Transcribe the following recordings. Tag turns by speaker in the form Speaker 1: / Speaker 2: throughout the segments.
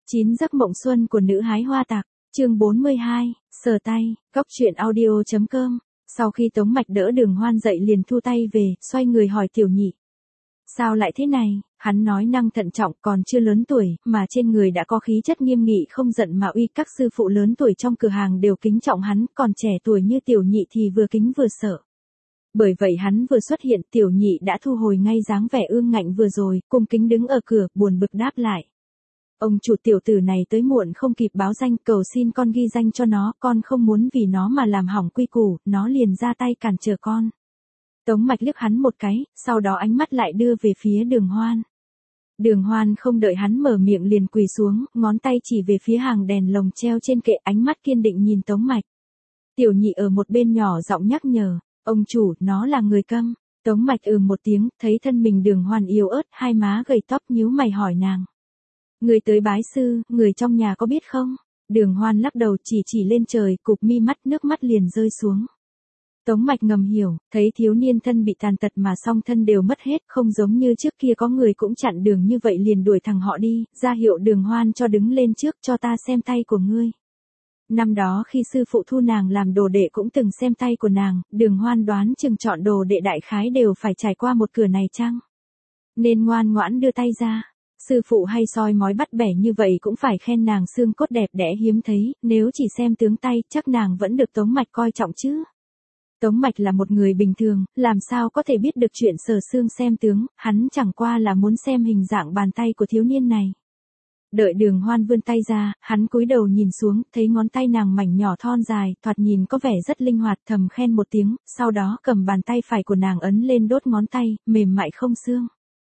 Speaker 1: 9 giấc mộng xuân của nữ hái hoa tặc, chương 42, sờ tay, góc truyện audio.com. Sau khi Tống Mạch đỡ Đường Hoan dậy liền thu tay về, xoay người hỏi Tiểu Nhị. Sao lại thế này? Hắn nói năng thận trọng, còn chưa lớn tuổi, mà trên người đã có khí chất nghiêm nghị không giận mà uy. Các sư phụ lớn tuổi trong cửa hàng đều kính trọng hắn, còn trẻ tuổi như Tiểu Nhị thì vừa kính vừa sợ. Bởi vậy hắn vừa xuất hiện, Tiểu Nhị đã thu hồi ngay dáng vẻ ương ngạnh vừa rồi, cung kính đứng ở cửa, buồn bực đáp lại. Ông chủ, tiểu tử này tới muộn không kịp báo danh, cầu xin con ghi danh cho nó, con không muốn vì nó mà làm hỏng quy củ, nó liền ra tay cản trở con. Tống Mạch liếc hắn một cái, sau đó ánh mắt lại đưa về phía Đường Hoan. Đường Hoan không đợi hắn mở miệng liền quỳ xuống, ngón tay chỉ về phía hàng đèn lồng treo trên kệ, ánh mắt kiên định nhìn Tống Mạch. Tiểu Nhị ở một bên nhỏ giọng nhắc nhở, ông chủ, nó là người câm. Tống Mạch một tiếng, thấy thân mình Đường Hoan yếu ớt, hai má gầy tóc, nhíu mày hỏi nàng. Người tới bái sư, người trong nhà có biết không? Đường Hoan lắc đầu, chỉ lên trời, cụp mi mắt, nước mắt liền rơi xuống. Tống Mạch ngầm hiểu, thấy thiếu niên thân bị tàn tật mà song thân đều mất hết, không giống như trước kia có người cũng chặn đường như vậy liền đuổi thằng họ đi, ra hiệu Đường Hoan cho đứng lên trước, cho ta xem tay của ngươi. Năm đó khi sư phụ thu nàng làm đồ đệ cũng từng xem tay của nàng, Đường Hoan đoán chừng chọn đồ đệ đại khái đều phải trải qua một cửa này chăng? Nên ngoan ngoãn đưa tay ra. Sư phụ hay soi mói bắt bẻ như vậy cũng phải khen nàng xương cốt đẹp đẽ hiếm thấy, nếu chỉ xem tướng tay chắc nàng vẫn được Tống Mạch coi trọng chứ. Tống Mạch là một người bình thường, làm sao có thể biết được chuyện sờ xương xem tướng, hắn chẳng qua là muốn xem hình dạng bàn tay của thiếu niên này. Đợi Đường Hoan vươn tay ra, hắn cúi đầu nhìn xuống, thấy ngón tay nàng mảnh nhỏ thon dài, thoạt nhìn có vẻ rất linh hoạt, thầm khen một tiếng, sau đó cầm bàn tay phải của nàng ấn lên đốt ngón tay, mềm mại không xương.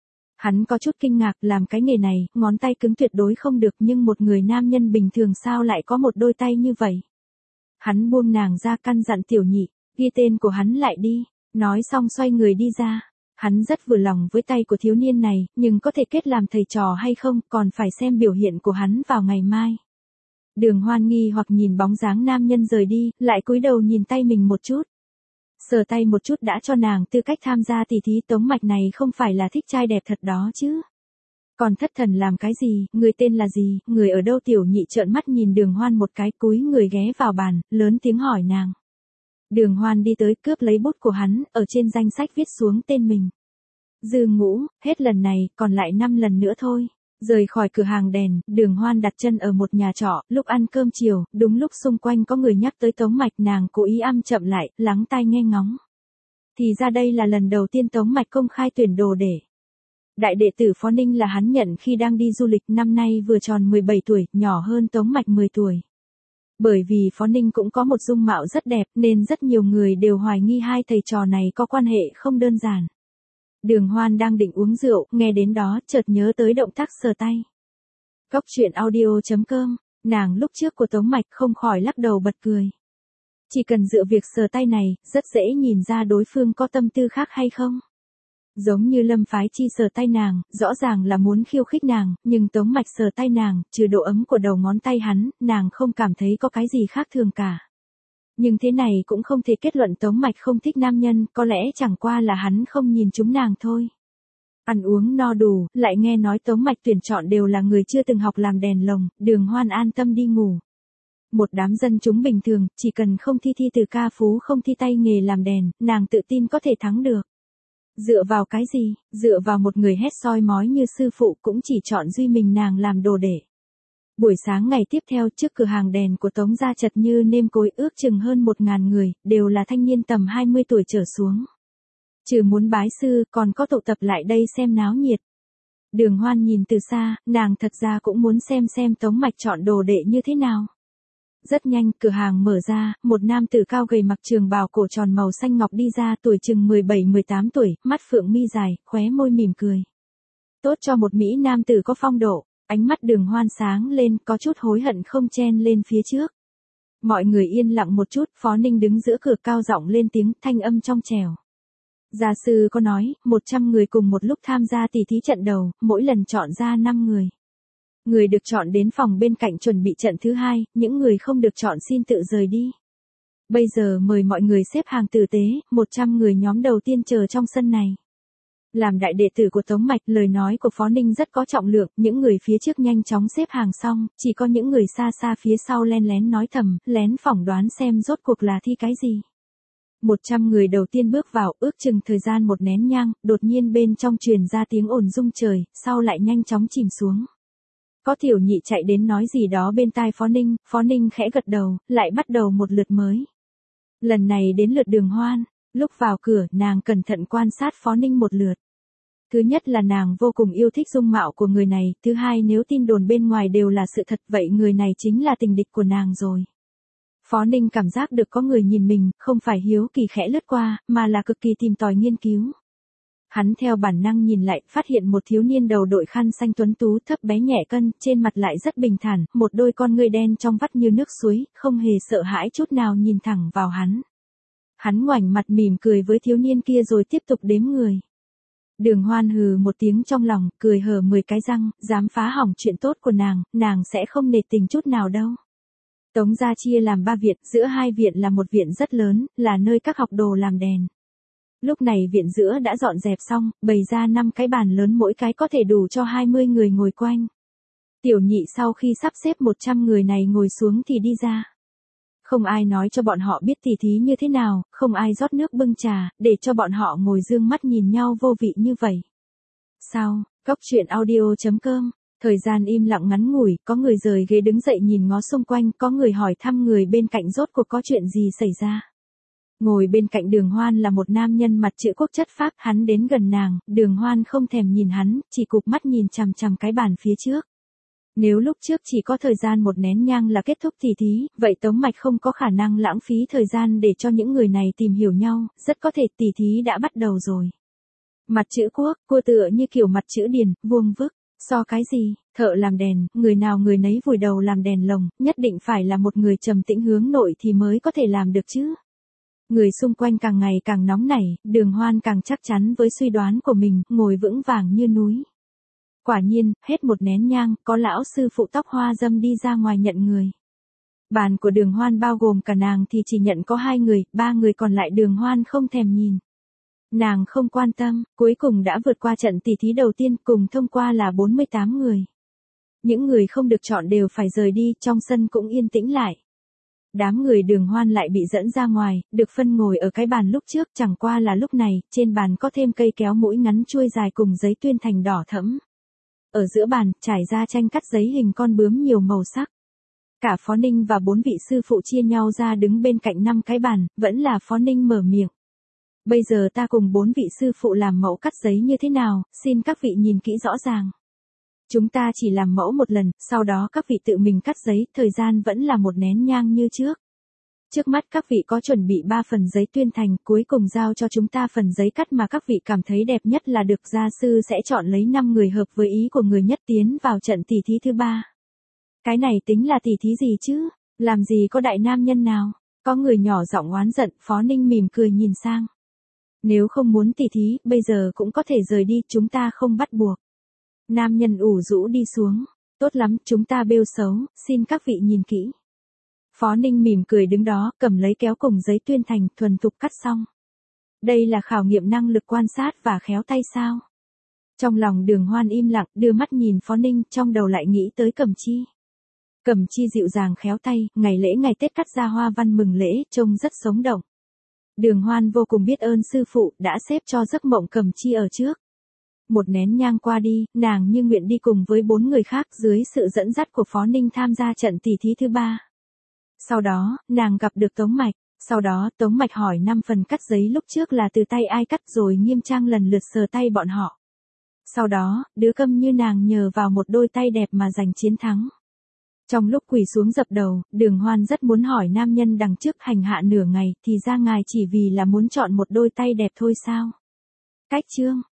Speaker 1: Hắn có chút kinh ngạc, làm cái nghề này, ngón tay cứng tuyệt đối không được, nhưng một người nam nhân bình thường sao lại có một đôi tay như vậy. Hắn buông nàng ra, căn dặn Tiểu Nhị, ghi tên của hắn lại đi, nói xong xoay người đi ra. Hắn rất vừa lòng với tay của thiếu niên này, nhưng có thể kết làm thầy trò hay không, còn phải xem biểu hiện của hắn vào ngày mai. Đường Hoan nghi hoặc nhìn bóng dáng nam nhân rời đi, lại cúi đầu nhìn tay mình một chút. Sờ tay một chút đã cho nàng tư cách tham gia tỷ thí. Tống Mạch này không phải là thích trai đẹp thật đó chứ. Còn thất thần làm cái gì, người tên là gì, người ở đâu? Tiểu Nhị trợn mắt nhìn Đường Hoan một cái, cúi người ghé vào bàn, lớn tiếng hỏi nàng. Đường Hoan đi tới cướp lấy bút của hắn, ở trên danh sách viết xuống tên mình. Dư Ngũ, hết lần này, còn lại 5 lần nữa thôi. Rời khỏi cửa hàng đèn, Đường Hoan đặt chân ở một nhà trọ, lúc ăn cơm chiều, đúng lúc xung quanh có người nhắc tới Tống Mạch, nàng cố ý âm chậm lại, lắng tai nghe ngóng. Thì ra đây là lần đầu tiên Tống Mạch công khai tuyển đồ để. Đại đệ tử Phó Ninh là hắn nhận khi đang đi du lịch, năm nay vừa tròn 17 tuổi, nhỏ hơn Tống Mạch 10 tuổi. Bởi vì Phó Ninh cũng có một dung mạo rất đẹp nên rất nhiều người đều hoài nghi hai thầy trò này có quan hệ không đơn giản. Đường Hoan đang định uống rượu, nghe đến đó chợt nhớ tới động tác sờ tay. Góc truyện audio.com, nàng lúc trước của Tống Mạch không khỏi lắc đầu bật cười. Chỉ cần dựa việc sờ tay này, rất dễ nhìn ra đối phương có tâm tư khác hay không. Giống như Lâm Phái Chi sờ tay nàng, rõ ràng là muốn khiêu khích nàng, nhưng Tống Mạch sờ tay nàng, trừ độ ấm của đầu ngón tay hắn, nàng không cảm thấy có cái gì khác thường cả. Nhưng thế này cũng không thể kết luận Tống Mạch không thích nam nhân, có lẽ chẳng qua là hắn không nhìn chúng nàng thôi. Ăn uống no đủ, lại nghe nói Tống Mạch tuyển chọn đều là người chưa từng học làm đèn lồng, Đường Hoan an tâm đi ngủ. Một đám dân chúng bình thường, chỉ cần không thi từ ca phú, không thi tay nghề làm đèn, nàng tự tin có thể thắng được. Dựa vào cái gì? Dựa vào một người hét soi mói như sư phụ, cũng chỉ chọn duy mình nàng làm đồ để. Buổi sáng ngày tiếp theo, trước cửa hàng đèn của Tống gia chật như nêm cối, ước chừng hơn 1.000 người, đều là thanh niên tầm 20 tuổi trở xuống. Trừ muốn bái sư, còn có tụ tập lại đây xem náo nhiệt. Đường Hoan nhìn từ xa, nàng thật ra cũng muốn xem Tống Mạch chọn đồ đệ như thế nào. Rất nhanh, cửa hàng mở ra, một nam tử cao gầy mặc trường bào cổ tròn màu xanh ngọc đi ra, tuổi chừng 17-18 tuổi, mắt phượng mi dài, khóe môi mỉm cười. Tốt cho một mỹ nam tử có phong độ. Ánh mắt Đường Hoan sáng lên, có chút hối hận không chen lên phía trước. Mọi người yên lặng một chút, Phó Ninh đứng giữa cửa cao giọng lên tiếng, thanh âm trong trẻo. Gia sư có nói, 100 người cùng một lúc tham gia tỷ thí trận đầu, mỗi lần chọn ra 5 người. Người được chọn đến phòng bên cạnh chuẩn bị trận thứ 2, những người không được chọn xin tự rời đi. Bây giờ mời mọi người xếp hàng tử tế, 100 người nhóm đầu tiên chờ trong sân này. Làm đại đệ tử của Tống Mạch, lời nói của Phó Ninh rất có trọng lượng, những người phía trước nhanh chóng xếp hàng xong, chỉ có những người xa xa phía sau len lén nói thầm, lén phỏng đoán xem rốt cuộc là thi cái gì. 100 người đầu tiên bước vào, ước chừng thời gian một nén nhang, đột nhiên bên trong truyền ra tiếng ồn rung trời, sau lại nhanh chóng chìm xuống. Có tiểu nhị chạy đến nói gì đó bên tai Phó Ninh khẽ gật đầu, lại bắt đầu một lượt mới. Lần này đến lượt Đường Hoan, lúc vào cửa nàng cẩn thận quan sát Phó Ninh một lượt. Thứ nhất là nàng vô cùng yêu thích dung mạo của người này, thứ hai nếu tin đồn bên ngoài đều là sự thật vậy người này chính là tình địch của nàng rồi. Phó Ninh cảm giác được có người nhìn mình, không phải hiếu kỳ khẽ lướt qua, mà là cực kỳ tìm tòi nghiên cứu. Hắn theo bản năng nhìn lại, phát hiện một thiếu niên đầu đội khăn xanh tuấn tú thấp bé nhẹ cân, trên mặt lại rất bình thản, một đôi con ngươi đen trong vắt như nước suối, không hề sợ hãi chút nào nhìn thẳng vào hắn. Hắn ngoảnh mặt mỉm cười với thiếu niên kia rồi tiếp tục đếm người. Đường Hoan hừ một tiếng trong lòng, cười hở 10 cái răng, dám phá hỏng chuyện tốt của nàng sẽ không nể tình chút nào đâu. Tống gia chia làm 3 viện, giữa 2 viện là một viện rất lớn, là nơi các học đồ làm đèn. Lúc này viện giữa đã dọn dẹp xong, bày ra 5 cái bàn lớn mỗi cái có thể đủ cho 20 người ngồi quanh. Tiểu nhị sau khi sắp xếp 100 người này ngồi xuống thì đi ra. Không ai nói cho bọn họ biết tỉ thí như thế nào, không ai rót nước bưng trà, để cho bọn họ ngồi dương mắt nhìn nhau vô vị như vậy. Sau, Cóc Truyện Audio.com. Thời gian im lặng ngắn ngủi, có người rời ghế đứng dậy nhìn ngó xung quanh, có người hỏi thăm người bên cạnh rốt cuộc có chuyện gì xảy ra. Ngồi bên cạnh Đường Hoan là một nam nhân mặt chữ quốc chất Pháp, hắn đến gần nàng, Đường Hoan không thèm nhìn hắn, chỉ cụp mắt nhìn chằm chằm cái bàn phía trước. Nếu lúc trước chỉ có thời gian một nén nhang là kết thúc tỉ thí, vậy Tống Mạch không có khả năng lãng phí thời gian để cho những người này tìm hiểu nhau, rất có thể tỉ thí đã bắt đầu rồi. Mặt chữ quốc, cua tựa như kiểu mặt chữ điền, vuông vức. So cái gì, thợ làm đèn, người nào người nấy vùi đầu làm đèn lồng, nhất định phải là một người trầm tĩnh hướng nội thì mới có thể làm được chứ. Người xung quanh càng ngày càng nóng nảy, Đường Hoan càng chắc chắn với suy đoán của mình, ngồi vững vàng như núi. Quả nhiên, hết một nén nhang, có lão sư phụ tóc hoa dâm đi ra ngoài nhận người. Bàn của Đường Hoan bao gồm cả nàng thì chỉ nhận có 2 người, 3 người còn lại Đường Hoan không thèm nhìn. Nàng không quan tâm, cuối cùng đã vượt qua trận tỉ thí đầu tiên, cùng thông qua là 48 người. Những người không được chọn đều phải rời đi, trong sân cũng yên tĩnh lại. Đám người Đường Hoan lại bị dẫn ra ngoài, được phân ngồi ở cái bàn lúc trước, chẳng qua là lúc này, trên bàn có thêm cây kéo mũi ngắn chuôi dài cùng giấy tuyên thành đỏ thẫm. Ở giữa bàn, trải ra tranh cắt giấy hình con bướm nhiều màu sắc. Cả Phó Ninh và 4 vị sư phụ chia nhau ra đứng bên cạnh 5 cái bàn, vẫn là Phó Ninh mở miệng. Bây giờ ta cùng 4 vị sư phụ làm mẫu cắt giấy như thế nào, xin các vị nhìn kỹ rõ ràng. Chúng ta chỉ làm mẫu một lần, sau đó các vị tự mình cắt giấy, thời gian vẫn là một nén nhang như trước. Trước mắt các vị có chuẩn bị 3 phần giấy tuyên thành, cuối cùng giao cho chúng ta phần giấy cắt mà các vị cảm thấy đẹp nhất là được, gia sư sẽ chọn lấy 5 người hợp với ý của người nhất tiến vào trận tỉ thí thứ 3. Cái này tính là tỉ thí gì chứ, làm gì có đại nam nhân nào, có người nhỏ giọng oán giận, Phó Ninh mỉm cười nhìn sang. Nếu không muốn tỉ thí, bây giờ cũng có thể rời đi, chúng ta không bắt buộc. Nam nhân ủ rũ đi xuống, tốt lắm, chúng ta bêu xấu, xin các vị nhìn kỹ. Phó Ninh mỉm cười đứng đó, cầm lấy kéo cùng giấy tuyên thành, thuần thục cắt xong. Đây là khảo nghiệm năng lực quan sát và khéo tay sao? Trong lòng Đường Hoan im lặng, đưa mắt nhìn Phó Ninh, trong đầu lại nghĩ tới Cẩm Chi. Cẩm Chi dịu dàng khéo tay, ngày lễ ngày Tết cắt ra hoa văn mừng lễ, trông rất sống động. Đường Hoan vô cùng biết ơn sư phụ, đã xếp cho giấc mộng Cẩm Chi ở trước. Một nén nhang qua đi, nàng như nguyện đi cùng với 4 người khác dưới sự dẫn dắt của Phó Ninh tham gia trận tỉ thí thứ 3. Sau đó, nàng gặp được Tống Mạch. Sau đó, Tống Mạch hỏi 5 phần cắt giấy lúc trước là từ tay ai cắt rồi nghiêm trang lần lượt sờ tay bọn họ. Sau đó, đứa câm như nàng nhờ vào một đôi tay đẹp mà giành chiến thắng. Trong lúc quỳ xuống dập đầu, Đường Hoan rất muốn hỏi nam nhân đằng trước hành hạ nửa ngày thì ra ngài chỉ vì là muốn chọn một đôi tay đẹp thôi sao? Cách chương